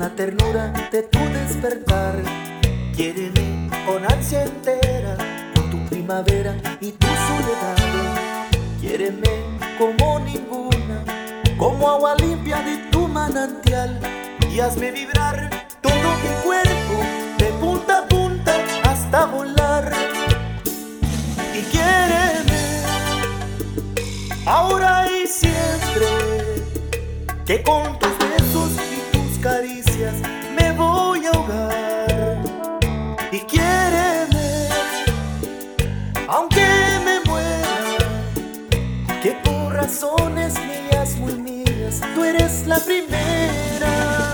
la ternura de tu despertar. Quiéreme con ansia entera, con tu primavera y tu soledad. Quiéreme como ninguna, como agua limpia de tu manantial. Y hazme vibrar todo mi cuerpo, de punta a punta hasta volar. Y quiéreme ahora y siempre, que con tus besos y tus caricias me voy a ahogar. Y quiéreme aunque me muera, que por razones mías, muy mías, tú eres la primera.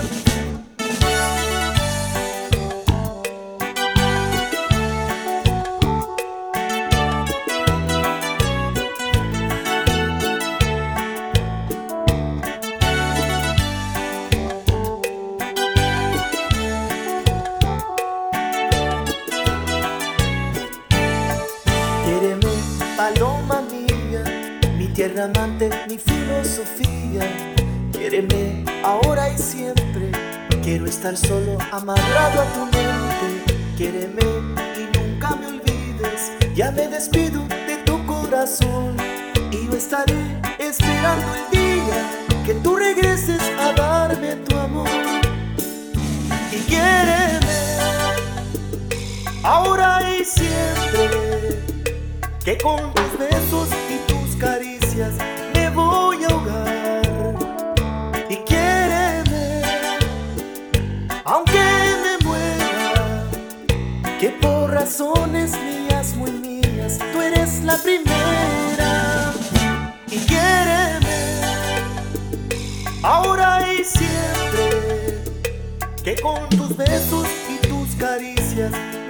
Quiéreme, paloma mía, mi tierra amante, mi filosofía. Quiéreme ahora y siempre, quiero estar solo amarrado a tu mente. Quiéreme y nunca me olvides, ya me despido de tu corazón. Y yo estaré esperando el día que tú regreses a darme tu amor. Y quiéreme ahora y siempre, que con tus besos y tus caricias me voy a ahogar. Y quiéreme aunque me muera, que por razones mías, muy mías, tú eres la primera. Y quiéreme ahora y siempre, que con tus besos y tus caricias